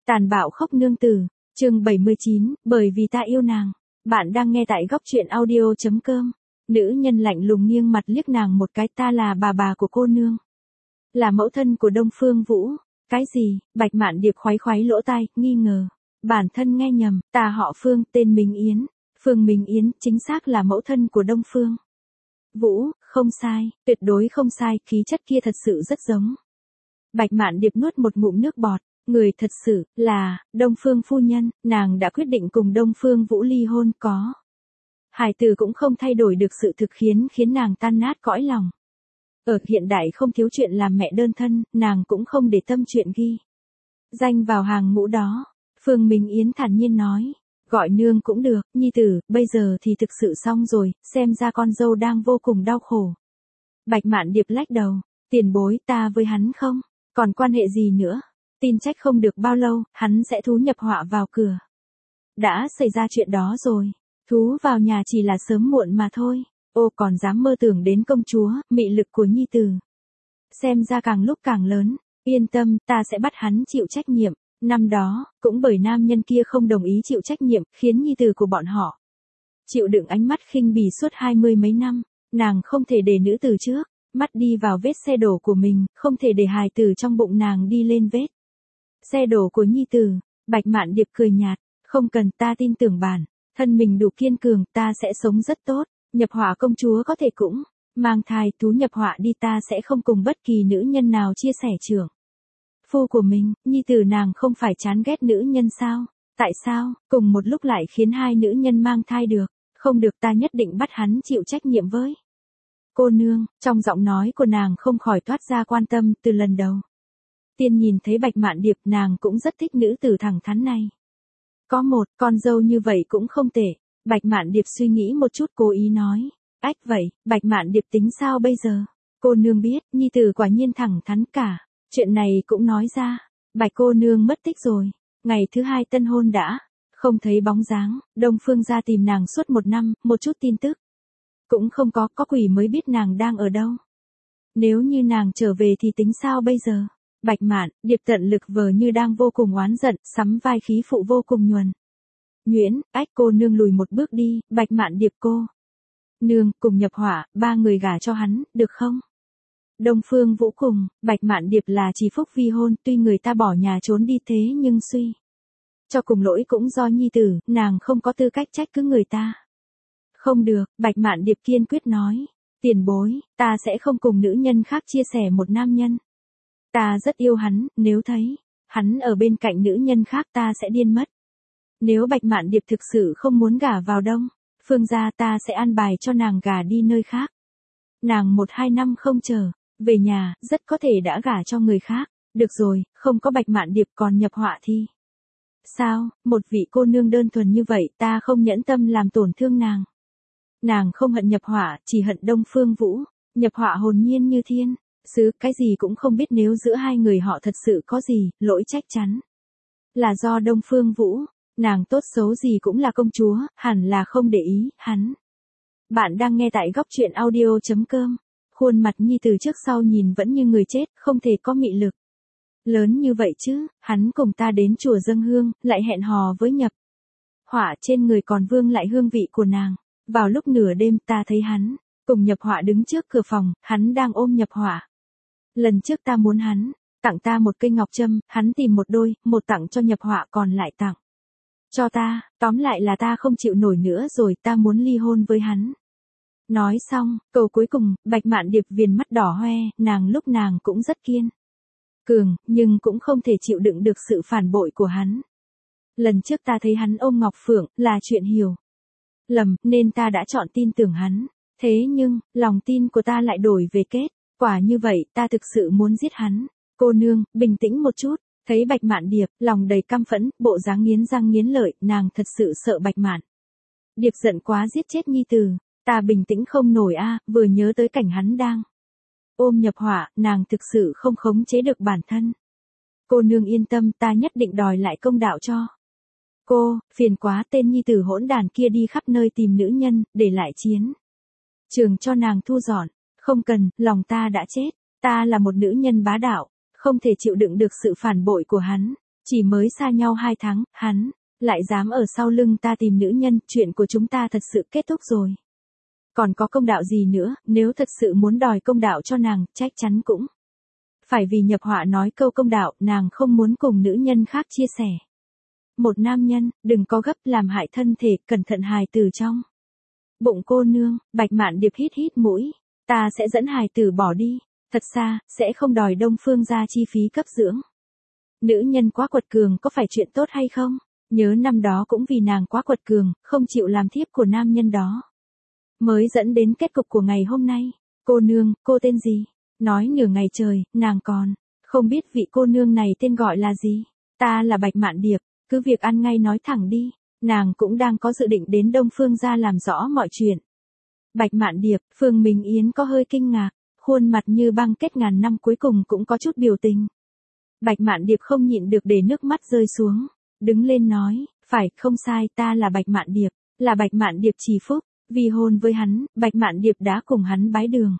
Tàn bạo khóc nương tử, chương 79, bởi vì ta yêu nàng. Bạn đang nghe tại góc truyện audio.com. Nữ nhân lạnh lùng nghiêng mặt liếc nàng một cái, ta là bà của cô nương. Là mẫu thân của Đông Phương Vũ. Cái gì? Bạch Mạn Điệp khoái khoái lỗ tai, nghi ngờ. Bản thân nghe nhầm, ta họ Phương, tên Minh Yến. Phương Minh Yến, chính xác là mẫu thân của Đông Phương Vũ, không sai, tuyệt đối không sai, khí chất kia thật sự rất giống. Bạch Mạn Điệp nuốt một ngụm nước bọt. Người thật sự là Đông Phương phu nhân, nàng đã quyết định cùng Đông Phương Vũ ly hôn, có hài tử cũng không thay đổi được sự thực khiến nàng tan nát cõi lòng. Ở hiện đại không thiếu chuyện làm mẹ đơn thân, nàng cũng không để tâm chuyện ghi danh vào hàng ngũ đó. Phương Minh Yến thản nhiên nói, gọi nương cũng được, nhi tử, bây giờ thì thực sự xong rồi, xem ra con dâu đang vô cùng đau khổ. Bạch Mạn Điệp lách đầu, tiền bối, ta với hắn không còn quan hệ gì nữa. Tin trách không được bao lâu, hắn sẽ thú nhập họa vào cửa. Đã xảy ra chuyện đó rồi. Thú vào nhà chỉ là sớm muộn mà thôi. Ô, còn dám mơ tưởng đến công chúa, mị lực của nhi tử. Xem ra càng lúc càng lớn. Yên tâm, ta sẽ bắt hắn chịu trách nhiệm. Năm đó, cũng bởi nam nhân kia không đồng ý chịu trách nhiệm, khiến nhi tử của bọn họ chịu đựng ánh mắt khinh bỉ suốt 20 mấy năm. Nàng không thể để nữ tử trước mắt đi vào vết xe đổ của mình, không thể để hài tử trong bụng nàng đi lên vết xe đổ của nhi tử. Bạch Mạn Điệp cười nhạt, không cần, ta tin tưởng bản thân mình đủ kiên cường, ta sẽ sống rất tốt. Nhập họa công chúa có thể cũng mang thai, tú nhập họa đi, ta sẽ không cùng bất kỳ nữ nhân nào chia sẻ trưởng phu của mình. Nhi tử nàng không phải chán ghét nữ nhân sao? Tại sao cùng một lúc lại khiến hai nữ nhân mang thai được? Không được, ta nhất định bắt hắn chịu trách nhiệm với cô nương. Trong giọng nói của nàng không khỏi toát ra quan tâm. Từ lần đầu tiên nhìn thấy Bạch Mạn Điệp, nàng cũng rất thích nữ tử thẳng thắn này. Có một con dâu như vậy cũng không tệ. Bạch Mạn Điệp suy nghĩ một chút, cố ý nói, ách, vậy Bạch Mạn Điệp tính sao bây giờ? Cô nương biết, nhi tử quả nhiên thẳng thắn cả. Chuyện này cũng nói ra, Bạch cô nương mất tích rồi. Ngày thứ hai tân hôn đã không thấy bóng dáng. Đông Phương ra tìm nàng suốt 1 năm, một chút tin tức cũng không có quỷ mới biết nàng đang ở đâu. Nếu như nàng trở về thì tính sao bây giờ? Bạch Mạn Điệp tận lực vờ như đang vô cùng oán giận, sắm vai khí phụ vô cùng nhuần nhuyễn, ách, cô nương lùi một bước đi. Bạch Mạn Điệp cô nương, cùng nhập họa, 3 người gả cho hắn, được không? Đông Phương Vũ cùng Bạch Mạn Điệp là chỉ phúc vi hôn, tuy người ta bỏ nhà trốn đi thế nhưng suy cho cùng lỗi cũng do nhi tử, nàng không có tư cách trách cứ người ta. Không được, Bạch Mạn Điệp kiên quyết nói, tiền bối, ta sẽ không cùng nữ nhân khác chia sẻ một nam nhân. Ta rất yêu hắn, nếu thấy hắn ở bên cạnh nữ nhân khác ta sẽ điên mất. Nếu Bạch Mạn Điệp thực sự không muốn gả vào Đông Phương gia, ta sẽ an bài cho nàng gả đi nơi khác. Nàng 1-2 năm không trở về nhà, rất có thể đã gả cho người khác. Được rồi, không có Bạch Mạn Điệp còn nhập họa thì sao? Một vị cô nương đơn thuần như vậy, ta không nhẫn tâm làm tổn thương nàng. Nàng không hận nhập họa, chỉ hận Đông Phương Vũ. Nhập họa hồn nhiên như thiên sứ, cái gì cũng không biết. Nếu giữa hai người họ thật sự có gì lỗi, chắc chắn là do Đông Phương Vũ. Nàng tốt xấu gì cũng là công chúa, hẳn là không để ý hắn. Bạn đang nghe tại góc truyện audio.com. Khuôn mặt nhi từ trước sau nhìn vẫn như người chết, không thể có mị lực lớn như vậy chứ. Hắn cùng ta đến chùa dâng hương, lại hẹn hò với nhập họa, trên người còn vương lại hương vị của nàng. Vào lúc nửa đêm ta thấy hắn cùng nhập họa đứng trước cửa phòng, hắn đang ôm nhập họa. Lần trước ta muốn hắn tặng ta một cây ngọc trâm, hắn tìm một đôi, một tặng cho nhập họa, còn lại tặng cho ta. Tóm lại là ta không chịu nổi nữa rồi, ta muốn ly hôn với hắn. Nói xong, câu cuối cùng, Bạch Mạn Điệp viền mắt đỏ hoe, nàng lúc nàng cũng rất kiên cường, nhưng cũng không thể chịu đựng được sự phản bội của hắn. Lần trước ta thấy hắn ôm Ngọc Phượng, là chuyện hiểu lầm, nên ta đã chọn tin tưởng hắn. Thế nhưng, lòng tin của ta lại đổi về kết quả như vậy, ta thực sự muốn giết hắn. Cô nương, bình tĩnh một chút. Thấy Bạch Mạn Điệp, lòng đầy căm phẫn, bộ dáng nghiến răng nghiến lợi, nàng thật sự sợ Bạch Mạn Điệp giận quá giết chết nhi tử. Ta bình tĩnh không nổi a, vừa nhớ tới cảnh hắn đang ôm nhập họa, nàng thực sự không khống chế được bản thân. Cô nương yên tâm, ta nhất định đòi lại công đạo cho cô. Phiền quá, tên nhi tử hỗn đàn kia đi khắp nơi tìm nữ nhân, để lại chiến trường cho nàng thu dọn. Không cần, lòng ta đã chết. Ta là một nữ nhân bá đạo, không thể chịu đựng được sự phản bội của hắn. Chỉ mới xa nhau 2 tháng, hắn lại dám ở sau lưng ta tìm nữ nhân, chuyện của chúng ta thật sự kết thúc rồi. Còn có công đạo gì nữa, nếu thật sự muốn đòi công đạo cho nàng, chắc chắn cũng phải vì nhập họa nói câu công đạo, nàng không muốn cùng nữ nhân khác chia sẻ. Một nam nhân, đừng có gấp làm hại thân thể, cẩn thận hài tử trong bụng cô nương. Bạch Mạn Điệp hít hít mũi, ta sẽ dẫn hài tử bỏ đi, thật xa, sẽ không đòi Đông Phương ra chi phí cấp dưỡng. Nữ nhân quá quật cường có phải chuyện tốt hay không? Nhớ năm đó cũng vì nàng quá quật cường, không chịu làm thiếp của nam nhân đó, mới dẫn đến kết cục của ngày hôm nay. Cô nương, cô tên gì? Nói nửa ngày trời, nàng còn không biết vị cô nương này tên gọi là gì. Ta là Bạch Mạn Điệp, cứ việc ăn ngay nói thẳng đi. Nàng cũng đang có dự định đến Đông Phương gia làm rõ mọi chuyện. Bạch Mạn Điệp, Phương Minh Yến có hơi kinh ngạc, khuôn mặt như băng kết ngàn năm cuối cùng cũng có chút biểu tình. Bạch Mạn Điệp không nhịn được để nước mắt rơi xuống, đứng lên nói, phải, không sai, ta là Bạch Mạn Điệp, là Bạch Mạn Điệp Trì Phúc, vì hôn với hắn, Bạch Mạn Điệp đã cùng hắn bái đường.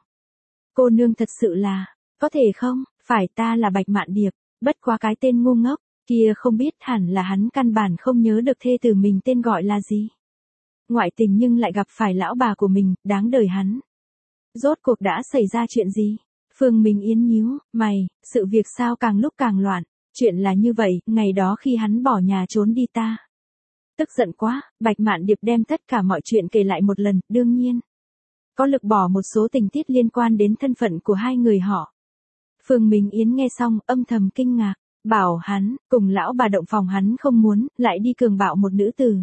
Cô nương thật sự là, có thể không, phải, ta là Bạch Mạn Điệp, bất quá cái tên ngu ngốc kia không biết, hẳn là hắn căn bản không nhớ được thê tử mình tên gọi là gì. Ngoại tình nhưng lại gặp phải lão bà của mình, đáng đời hắn. Rốt cuộc đã xảy ra chuyện gì? Phương Minh Yến nhíu mày, sự việc sao càng lúc càng loạn. Chuyện là như vậy, ngày đó khi hắn bỏ nhà trốn đi ta tức giận quá, Bạch Mạn Điệp đem tất cả mọi chuyện kể lại một lần, đương nhiên có lược bỏ một số tình tiết liên quan đến thân phận của hai người họ. Phương Minh Yến nghe xong, âm thầm kinh ngạc, bảo hắn, cùng lão bà động phòng hắn không muốn, lại đi cường bạo một nữ tử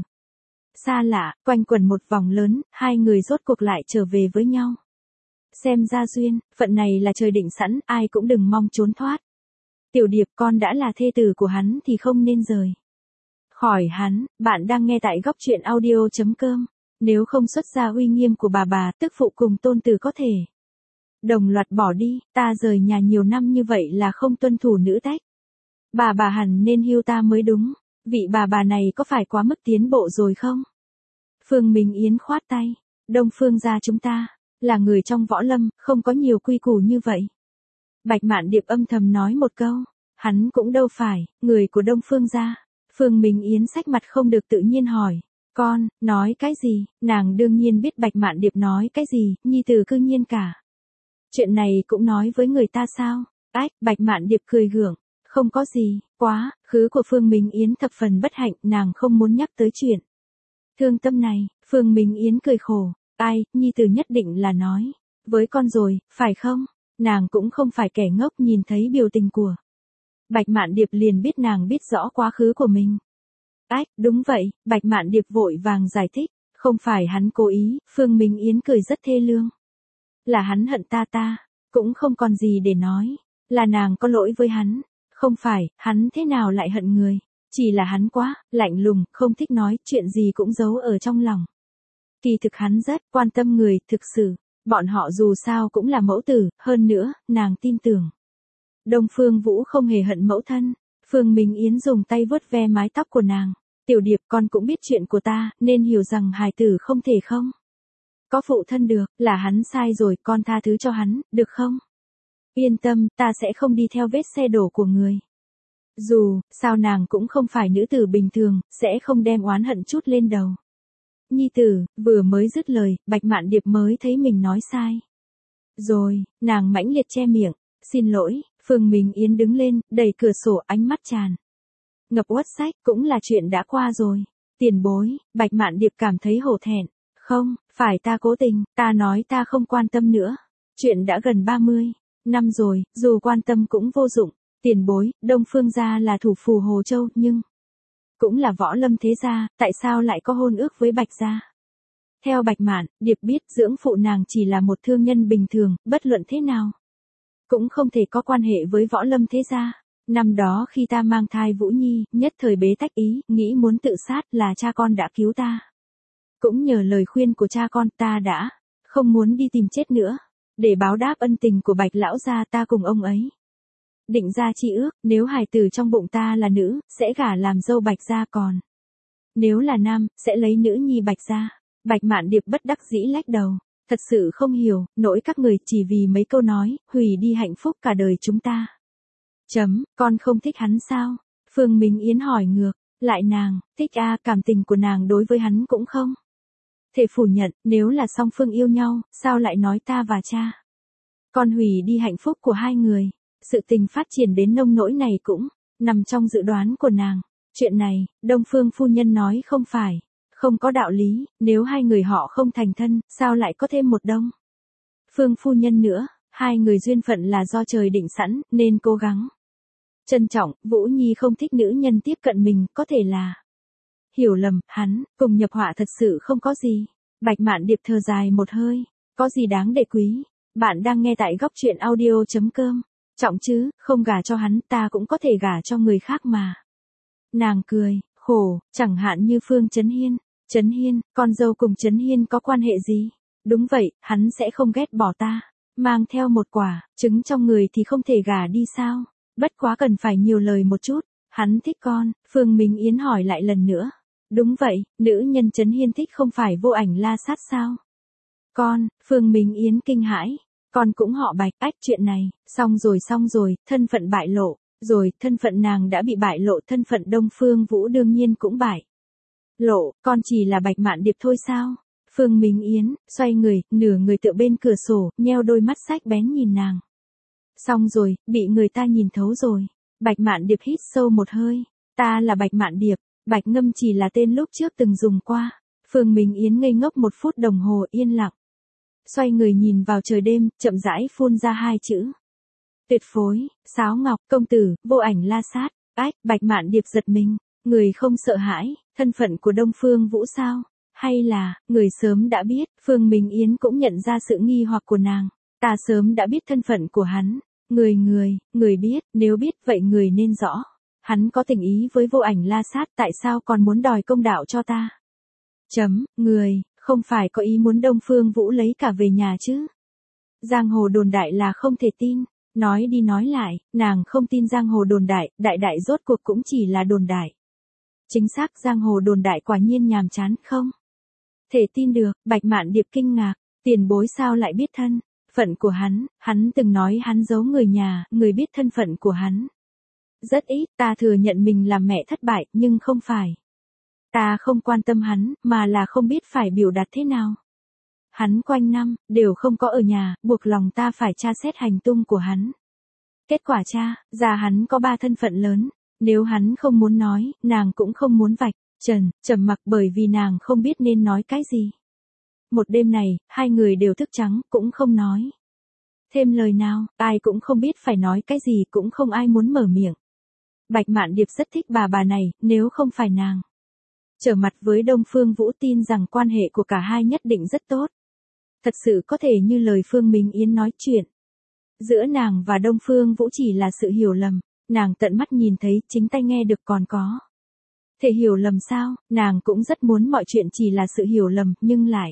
xa lạ, quanh quẩn một vòng lớn, hai người rốt cuộc lại trở về với nhau. Xem ra duyên, phận này là trời định sẵn, ai cũng đừng mong trốn thoát. Tiểu Điệp, con đã là thê tử của hắn thì không nên rời khỏi hắn. Bạn đang nghe tại góc truyện audio.com. Nếu không xuất ra uy nghiêm của bà, tức phụ cùng tôn tử có thể đồng loạt bỏ đi. Ta rời nhà nhiều năm như vậy là không tuân thủ nữ tách. Bà hẳn nên hưu ta mới đúng. Vị bà này có phải quá mức tiến bộ rồi không? Phương Minh Yến khoát tay. Đông Phương gia chúng ta là người trong võ lâm, không có nhiều quy củ như vậy. Bạch Mạn Điệp âm thầm nói một câu, hắn cũng đâu phải người của Đông Phương gia. Phương Minh Yến xách mặt không được tự nhiên hỏi, con nói cái gì? Nàng đương nhiên biết Bạch Mạn Điệp nói cái gì, nhi tử cư nhiên cả chuyện này cũng nói với người ta sao? Ách, Bạch Mạn Điệp cười gượng, không có gì, quá khứ của Phương Minh Yến thập phần bất hạnh, nàng không muốn nhắc tới chuyện thương tâm này. Phương Minh Yến cười khổ, ai, nhi tử nhất định là nói với con rồi, phải không? Nàng cũng không phải kẻ ngốc, nhìn thấy biểu tình của Bạch Mạn Điệp liền biết nàng biết rõ quá khứ của mình. Ách, đúng vậy, Bạch Mạn Điệp vội vàng giải thích, không phải hắn cố ý. Phương Minh Yến cười rất thê lương. Là hắn hận ta cũng không còn gì để nói, là nàng có lỗi với hắn. Không phải, hắn thế nào lại hận người, chỉ là hắn quá lạnh lùng, không thích nói, chuyện gì cũng giấu ở trong lòng. Kỳ thực hắn rất quan tâm người, thực sự, bọn họ dù sao cũng là mẫu tử, hơn nữa, nàng tin tưởng Đông Phương Vũ không hề hận mẫu thân. Phương Minh Yến dùng tay vuốt ve mái tóc của nàng. Tiểu Điệp, con cũng biết chuyện của ta, nên hiểu rằng hài tử không thể không có phụ thân được, là hắn sai rồi, con tha thứ cho hắn, được không? Yên tâm, ta sẽ không đi theo vết xe đổ của người. Dù sao nàng cũng không phải nữ tử bình thường, sẽ không đem oán hận chút lên đầu. Nhi tử, vừa mới dứt lời, Bạch Mạn Điệp mới thấy mình nói sai rồi, nàng mãnh liệt che miệng, xin lỗi. Phương Minh Yến đứng lên, đẩy cửa sổ, ánh mắt tràn ngập uất sách, cũng là chuyện đã qua rồi. Tiền bối, Bạch Mạn Điệp cảm thấy hổ thẹn. Không, phải ta cố tình, ta nói ta không quan tâm nữa. Chuyện đã gần 30 năm rồi, dù quan tâm cũng vô dụng. Tiền bối, Đông Phương gia là thủ phủ Hồ Châu, nhưng cũng là võ lâm thế gia, tại sao lại có hôn ước với Bạch gia? Theo Bạch Mạn Điệp biết, dưỡng phụ nàng chỉ là một thương nhân bình thường, bất luận thế nào cũng không thể có quan hệ với võ lâm thế gia. Năm đó khi ta mang thai Vũ Nhi, nhất thời bế tắc ý, nghĩ muốn tự sát, là cha con đã cứu ta. Cũng nhờ lời khuyên của cha con, ta đã không muốn đi tìm chết nữa. Để báo đáp ân tình của Bạch lão gia, ta cùng ông ấy định ra chi ước, nếu hài tử trong bụng ta là nữ, sẽ gả làm dâu Bạch gia, còn nếu là nam, sẽ lấy nữ nhi Bạch gia. Bạch Mạn Điệp bất đắc dĩ lắc đầu. Thật sự không hiểu, nỗi các người chỉ vì mấy câu nói, hủy đi hạnh phúc cả đời chúng ta. Con không thích hắn sao? Phương Minh Yến hỏi ngược, lại nàng, thích a, cảm tình của nàng đối với hắn cũng không thể phủ nhận, nếu là song phương yêu nhau, sao lại nói ta và cha con hủy đi hạnh phúc của hai người. Sự tình phát triển đến nông nỗi này cũng nằm trong dự đoán của nàng. Chuyện này, Đông Phương phu nhân nói không phải không có đạo lý, nếu hai người họ không thành thân, sao lại có thêm một Đông Phương phu nhân nữa, hai người duyên phận là do trời định sẵn, nên cố gắng trân trọng. Vũ Nhi không thích nữ nhân tiếp cận mình, có thể là hiểu lầm, hắn cùng nhập họa thật sự không có gì. Bạch Mạn Điệp thở dài một hơi, có gì đáng để quý. Bạn đang nghe tại góc truyện audio.com. Trọng chứ, không gả cho hắn, ta cũng có thể gả cho người khác mà. Nàng cười, khổ, chẳng hạn như Phương Chấn Hiên. Chấn Hiên, con dâu cùng Chấn Hiên có quan hệ gì? Đúng vậy, hắn sẽ không ghét bỏ ta. Mang theo một quả trứng trong người thì không thể gả đi sao? Bất quá cần phải nhiều lời một chút. Hắn thích con. Phương Minh Yến hỏi lại lần nữa. Đúng vậy, nữ nhân Chấn Hiên thích không phải Vô Ảnh La Sát sao? Con, Phương Minh Yến kinh hãi. Con cũng họ Bạch. Ách, chuyện này, xong rồi, thân phận bại lộ. Rồi, thân phận nàng đã bị bại lộ, thân phận Đông Phương Vũ đương nhiên cũng bại lộ, con chỉ là Bạch Mạn Điệp thôi sao? Phương Minh Yến, xoay người, nửa người tựa bên cửa sổ, nheo đôi mắt sắc bén nhìn nàng. Xong rồi, bị người ta nhìn thấu rồi. Bạch Mạn Điệp hít sâu một hơi. Ta là Bạch Mạn Điệp, Bạch Ngâm chỉ là tên lúc trước từng dùng qua. Phương Minh Yến ngây ngốc 1 phút đồng hồ yên lặng. Xoay người nhìn vào trời đêm, chậm rãi phun ra 2 chữ. Tuyệt phối, Sáo Ngọc, công tử, Vô Ảnh La Sát. Ách, Bạch Mạn Điệp giật mình. Người không sợ hãi, thân phận của Đông Phương Vũ sao? Hay là, người sớm đã biết? Phương Minh Yến cũng nhận ra sự nghi hoặc của nàng. Ta sớm đã biết thân phận của hắn. Người biết, nếu biết vậy người nên rõ. Hắn có tình ý với Vô Ảnh La Sát, tại sao còn muốn đòi công đạo cho ta? Người, không phải có ý muốn Đông Phương Vũ lấy cả về nhà chứ? Giang hồ đồn đại là không thể tin. Nói đi nói lại, nàng không tin giang hồ đồn đại, đại rốt cuộc cũng chỉ là đồn đại. Chính xác, giang hồ đồn đại quả nhiên nhàm chán, không thể tin được. Bạch Mạn Điệp kinh ngạc, tiền bối sao lại biết thân phận của hắn từng nói hắn giấu người nhà, người biết thân phận của hắn rất ít. Ta thừa nhận mình làm mẹ thất bại, nhưng không phải ta không quan tâm hắn, mà là không biết phải biểu đạt thế nào. Hắn quanh năm đều không có ở nhà, buộc lòng ta phải tra xét hành tung của hắn. Kết quả tra ra hắn có 3 thân phận lớn. Nếu hắn không muốn nói, nàng cũng không muốn vạch trầm mặc bởi vì nàng không biết nên nói cái gì. Một đêm này, hai người đều thức trắng, cũng không nói thêm lời nào, ai cũng không biết phải nói cái gì, cũng không ai muốn mở miệng. Bạch Mạn Điệp rất thích bà này, nếu không phải nàng trở mặt với Đông Phương Vũ, tin rằng quan hệ của cả hai nhất định rất tốt. Thật sự có thể như lời Phương Minh Yến nói, chuyện giữa nàng và Đông Phương Vũ chỉ là sự hiểu lầm. Nàng tận mắt nhìn thấy, chính tai nghe được, còn có thể hiểu lầm sao? Nàng cũng rất muốn mọi chuyện chỉ là sự hiểu lầm, nhưng lại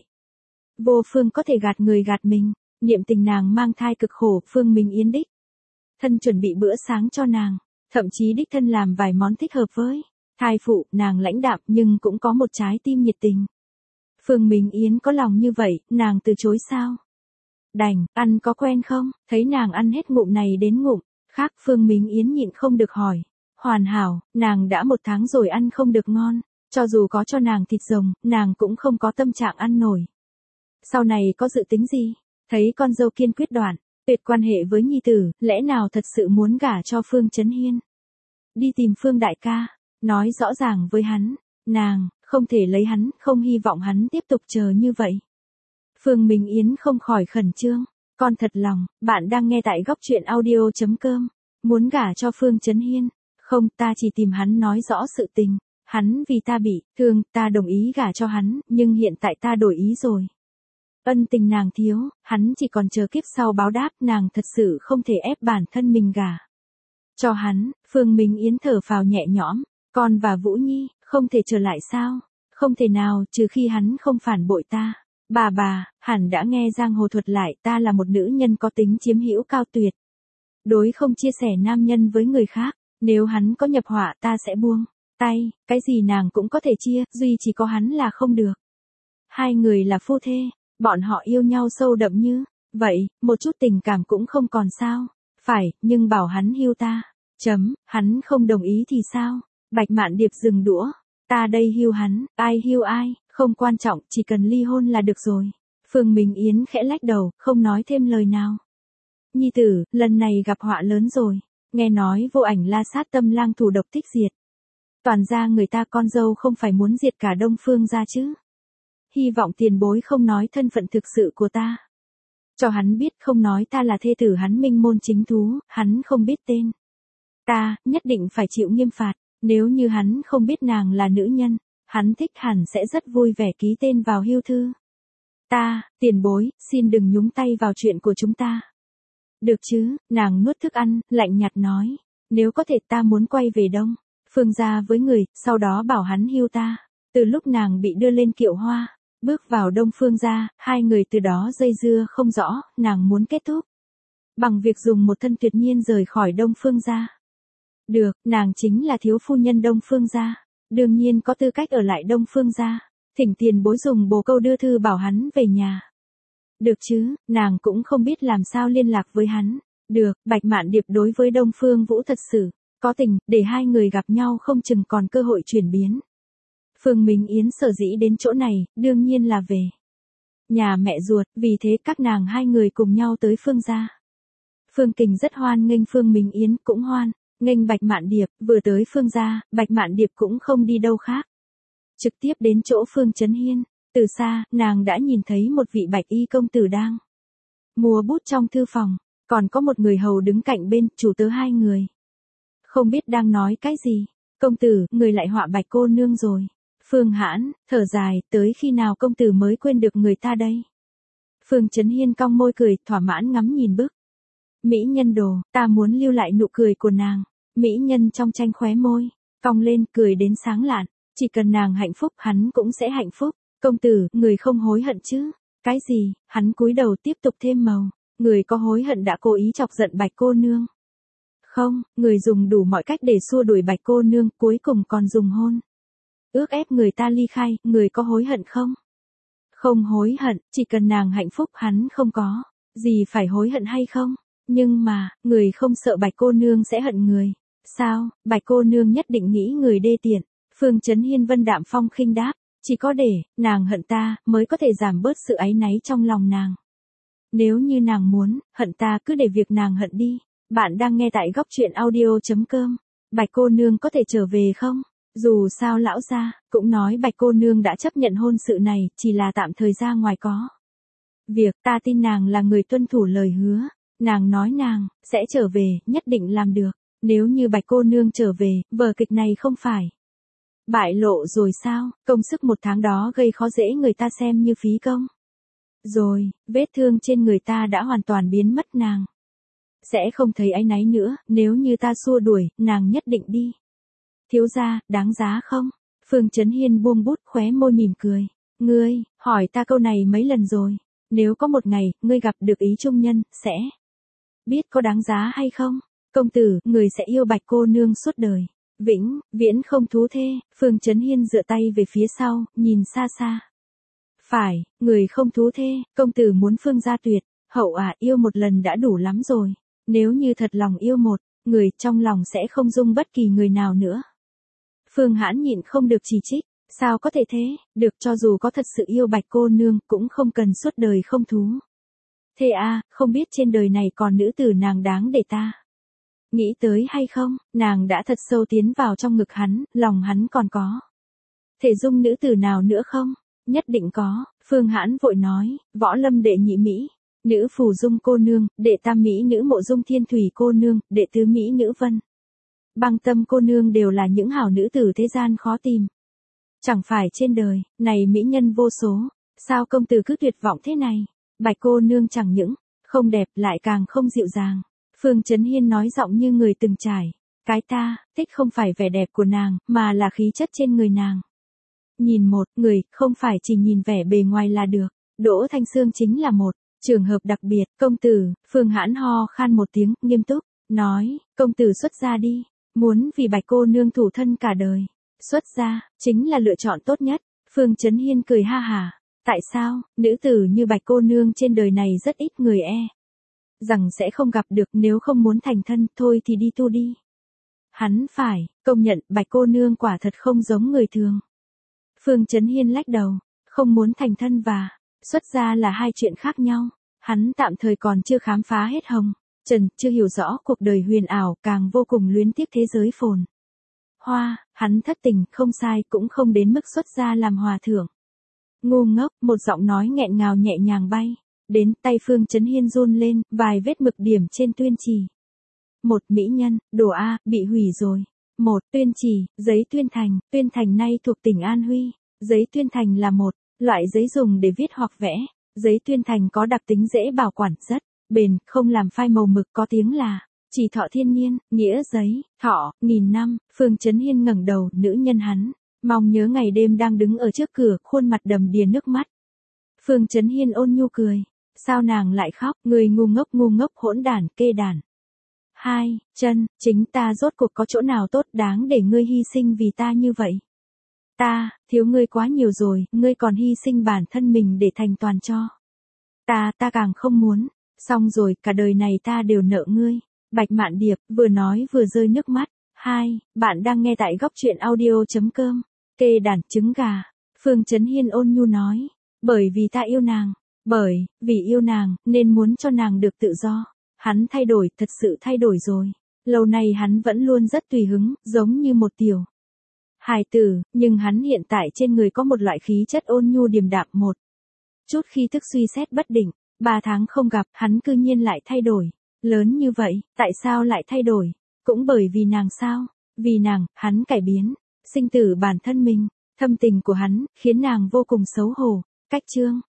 vô phương có thể gạt người gạt mình. Niệm tình nàng mang thai cực khổ, Phương Minh Yến đích thân chuẩn bị bữa sáng cho nàng, thậm chí đích thân làm vài món thích hợp với thai phụ. Nàng lãnh đạm nhưng cũng có một trái tim nhiệt tình. Phương Minh Yến có lòng như vậy, nàng từ chối sao? Đành, ăn có quen không? Thấy nàng ăn hết ngụm này đến ngụm khác, Phương Minh Yến nhịn không được hỏi. Hoàn hảo, nàng đã 1 tháng rồi ăn không được ngon. Cho dù có cho nàng thịt rồng, nàng cũng không có tâm trạng ăn nổi. Sau này có dự tính gì? Thấy con dâu kiên quyết đoạn tuyệt quan hệ với nhi tử, lẽ nào thật sự muốn gả cho Phương Chấn Hiên? Đi tìm Phương đại ca, nói rõ ràng với hắn, nàng không thể lấy hắn, không hy vọng hắn tiếp tục chờ như vậy. Phương Minh Yến không khỏi khẩn trương. Con thật lòng, bạn đang nghe tại góc truyện audio.com. Muốn gả cho Phương Chấn Hiên? Không, ta chỉ tìm hắn nói rõ sự tình. Hắn vì ta bị thương, ta đồng ý gả cho hắn, nhưng hiện tại ta đổi ý rồi. Ân tình nàng thiếu, hắn chỉ còn chờ kiếp sau báo đáp, nàng thật sự không thể ép bản thân mình gả cho hắn. Phương Minh Yến thở phào nhẹ nhõm. Con và Vũ Nhi, không thể trở lại sao? Không thể nào, trừ khi hắn không phản bội ta. Bà, hẳn đã nghe giang hồ thuật lại, ta là một nữ nhân có tính chiếm hữu cao tuyệt. Đối không chia sẻ nam nhân với người khác, nếu hắn có nhập họa ta sẽ buông tay, cái gì nàng cũng có thể chia, duy chỉ có hắn là không được. Hai người là phu thê, bọn họ yêu nhau sâu đậm như vậy, một chút tình cảm cũng không còn sao? Phải, nhưng bảo hắn hưu ta, Hắn không đồng ý thì sao? Bạch Mạn Điệp dừng đũa. Ta đây hưu hắn, ai hưu ai, không quan trọng, chỉ cần ly hôn là được rồi. Phương Minh Yến khẽ lách đầu, không nói thêm lời nào. Nhi tử, lần này gặp họa lớn rồi. Nghe nói Vô Ảnh La Sát Tâm Lang thủ độc thích diệt. Toàn ra người ta con dâu không phải muốn diệt cả Đông Phương ra chứ. Hy vọng tiền bối không nói thân phận thực sự của ta. Cho hắn biết không nói ta là thê tử hắn Minh Môn Chính Thú, hắn không biết tên. Ta, nhất định phải chịu nghiêm phạt, nếu như hắn không biết nàng là nữ nhân, hắn thích hẳn sẽ rất vui vẻ ký tên vào hưu thư. Ta, tiền bối, xin đừng nhúng tay vào chuyện của chúng ta. Được chứ, nàng nuốt thức ăn, lạnh nhạt nói, nếu có thể ta muốn quay về Đông Phương gia với người, sau đó bảo hắn hưu ta. Từ lúc nàng bị đưa lên kiệu hoa, bước vào Đông Phương gia, hai người từ đó dây dưa không rõ, nàng muốn kết thúc bằng việc dùng một thân tuyệt nhiên rời khỏi Đông Phương gia. Được, nàng chính là thiếu phu nhân Đông Phương gia, đương nhiên có tư cách ở lại Đông Phương gia. Thỉnh tiền bối dùng bồ câu đưa thư bảo hắn về nhà. Được chứ, nàng cũng không biết làm sao liên lạc với hắn. Được, Bạch Mạn Điệp đối với Đông Phương Vũ thật sự có tình, để hai người gặp nhau không chừng còn cơ hội chuyển biến. Phương Minh Yến sở dĩ đến chỗ này, đương nhiên là về nhà mẹ ruột, vì thế các nàng hai người cùng nhau tới Phương gia. Phương Kình rất hoan nghênh Phương Minh Yến, cũng hoan nghênh Bạch Mạn Điệp, vừa tới Phương gia, Bạch Mạn Điệp cũng không đi đâu khác. Trực tiếp đến chỗ Phương Chấn Hiên, từ xa, nàng đã nhìn thấy một vị bạch y công tử đang mua bút trong thư phòng, còn có một người hầu đứng cạnh bên, chủ tớ hai người. Không biết đang nói cái gì, công tử, người lại họa Bạch cô nương rồi. Phương Hãn, thở dài, tới khi nào công tử mới quên được người ta đây? Phương Chấn Hiên cong môi cười, thỏa mãn ngắm nhìn bức mỹ nhân đồ, ta muốn lưu lại nụ cười của nàng. Mỹ nhân trong tranh khóe môi, cong lên, cười đến sáng lạn. Chỉ cần nàng hạnh phúc, hắn cũng sẽ hạnh phúc. Công tử, người không hối hận chứ? Cái gì? Hắn cúi đầu tiếp tục thêm màu. Người có hối hận đã cố ý chọc giận Bạch cô nương? Không, người dùng đủ mọi cách để xua đuổi Bạch cô nương, cuối cùng còn dùng hôn ước ép người ta ly khai, người có hối hận không? Không hối hận, chỉ cần nàng hạnh phúc, hắn không có gì phải hối hận hay không? Nhưng mà, người không sợ Bạch cô nương sẽ hận người. Sao? Bạch cô nương nhất định nghĩ người đê tiện. Phương Chấn Hiên vân đạm phong khinh đáp, chỉ có để nàng hận ta mới có thể giảm bớt sự áy náy trong lòng nàng. Nếu như nàng muốn hận ta, cứ để việc nàng hận đi. Bạn đang nghe tại góc truyện audio.com. Bạch cô nương có thể trở về không? Dù sao lão gia cũng nói Bạch cô nương đã chấp nhận hôn sự này, chỉ là tạm thời ra ngoài có việc. Ta tin nàng là người tuân thủ lời hứa. Nàng nói nàng sẽ trở về, nhất định làm được. Nếu như Bạch cô nương trở về, vở kịch này không phải bại lộ rồi sao? Công sức một tháng đó gây khó dễ người ta xem như phí công. Rồi, vết thương trên người ta đã hoàn toàn biến mất, nàng sẽ không thấy áy náy nữa. Nếu như ta xua đuổi, nàng nhất định đi. Thiếu gia, đáng giá không? Phương Chấn Hiên buông bút, khóe môi mỉm cười. Ngươi, hỏi ta câu này mấy lần rồi. Nếu có một ngày, ngươi gặp được ý trung nhân, sẽ biết có đáng giá hay không? Công tử, người sẽ yêu Bạch cô nương suốt đời. Vĩnh viễn không thú thê. Phương Chấn Hiên dựa tay về phía sau, nhìn xa xa. Phải, người không thú thê. Công tử muốn Phương gia tuyệt hậu à? Yêu một lần đã đủ lắm rồi. Nếu như thật lòng yêu một người, trong lòng sẽ không dung bất kỳ người nào nữa. Phương Hãn nhịn không được chỉ trích. Sao có thể thế? Được, cho dù có thật sự yêu Bạch cô nương, cũng không cần suốt đời không thú thê à? Không biết trên đời này còn nữ tử nàng đáng để ta nghĩ tới hay không? Nàng đã thật sâu tiến vào trong ngực hắn, lòng hắn còn có thể dung nữ tử nào nữa không? Nhất định có. Phương Hãn vội nói, Võ Lâm đệ nhị mỹ nữ Phù Dung cô nương, đệ tam mỹ nữ Mộ Dung Thiên Thủy cô nương, đệ tứ mỹ nữ Vân Băng Tâm cô nương đều là những hảo nữ tử thế gian khó tìm. Chẳng phải trên đời này mỹ nhân vô số, sao công tử cứ tuyệt vọng thế này? Bạch cô nương chẳng những không đẹp, lại càng không dịu dàng. Phương Chấn Hiên nói giọng như người từng trải. Cái ta thích không phải vẻ đẹp của nàng, mà là khí chất trên người nàng. Nhìn một người, không phải chỉ nhìn vẻ bề ngoài là được. Đỗ Thanh Sương chính là một trường hợp đặc biệt. Công tử, Phương Hãn ho khan một tiếng, nghiêm túc nói, công tử xuất gia đi. Muốn vì Bạch cô nương thủ thân cả đời, xuất gia chính là lựa chọn tốt nhất. Phương Chấn Hiên cười ha hả. Tại sao? Nữ tử như Bạch cô nương trên đời này rất ít người rằng sẽ không gặp được. Nếu không muốn thành thân, thôi thì đi tu đi. Hắn phải, công nhận Bạch cô nương quả thật không giống người thường. Phương Chấn Hiên lách đầu, không muốn thành thân và xuất gia là hai chuyện khác nhau. Hắn tạm thời còn chưa khám phá hết hồng trần, chưa hiểu rõ cuộc đời huyền ảo, càng vô cùng luyến tiếc thế giới phồn hoa. Hắn thất tình, không sai, cũng không đến mức xuất gia làm hòa thượng. Ngu ngốc, một giọng nói nghẹn ngào nhẹ nhàng bay đến, tay Phương Chấn Hiên run lên, vài vết mực điểm trên tuyên chỉ. Một mỹ nhân, đồ A, bị hủy rồi. Một tuyên chỉ, giấy tuyên thành nay thuộc tỉnh An Huy. Giấy tuyên thành là một loại giấy dùng để viết hoặc vẽ. Giấy tuyên thành có đặc tính dễ bảo quản, rất bền, không làm phai màu, mực có tiếng là chỉ thọ thiên niên, nghĩa giấy thọ 1000 năm. Phương Chấn Hiên ngẩng đầu, nữ nhân hắn mong nhớ ngày đêm đang đứng ở trước cửa, khuôn mặt đầm đìa nước mắt. Phương Chấn Hiên ôn nhu cười, sao nàng lại khóc, người ngu ngốc hỗn đản, kê đản. Hai chân, chính ta rốt cuộc có chỗ nào tốt đáng để ngươi hy sinh vì ta như vậy? Ta, thiếu ngươi quá nhiều rồi, ngươi còn hy sinh bản thân mình để thành toàn cho. Ta càng không muốn, xong rồi, cả đời này ta đều nợ ngươi. Bạch Mạn Điệp, vừa nói vừa rơi nước mắt. Bạn đang nghe tại góc truyện audio.com. Kê đản trứng gà. Phương Chấn Hiên ôn nhu nói, bởi vì ta yêu nàng, bởi vì yêu nàng, nên muốn cho nàng được tự do. Hắn thay đổi, thật sự thay đổi rồi. Lâu nay hắn vẫn luôn rất tùy hứng, giống như một tiểu hài tử, nhưng hắn hiện tại trên người có một loại khí chất ôn nhu điềm đạm, một chút khi thức suy xét bất định. 3 tháng không gặp, hắn cư nhiên lại thay đổi. Lớn như vậy, tại sao lại thay đổi? Cũng bởi vì nàng sao? Vì nàng, hắn cải biến sinh tử bản thân mình. Thâm tình của hắn khiến nàng vô cùng xấu hổ. Cách chương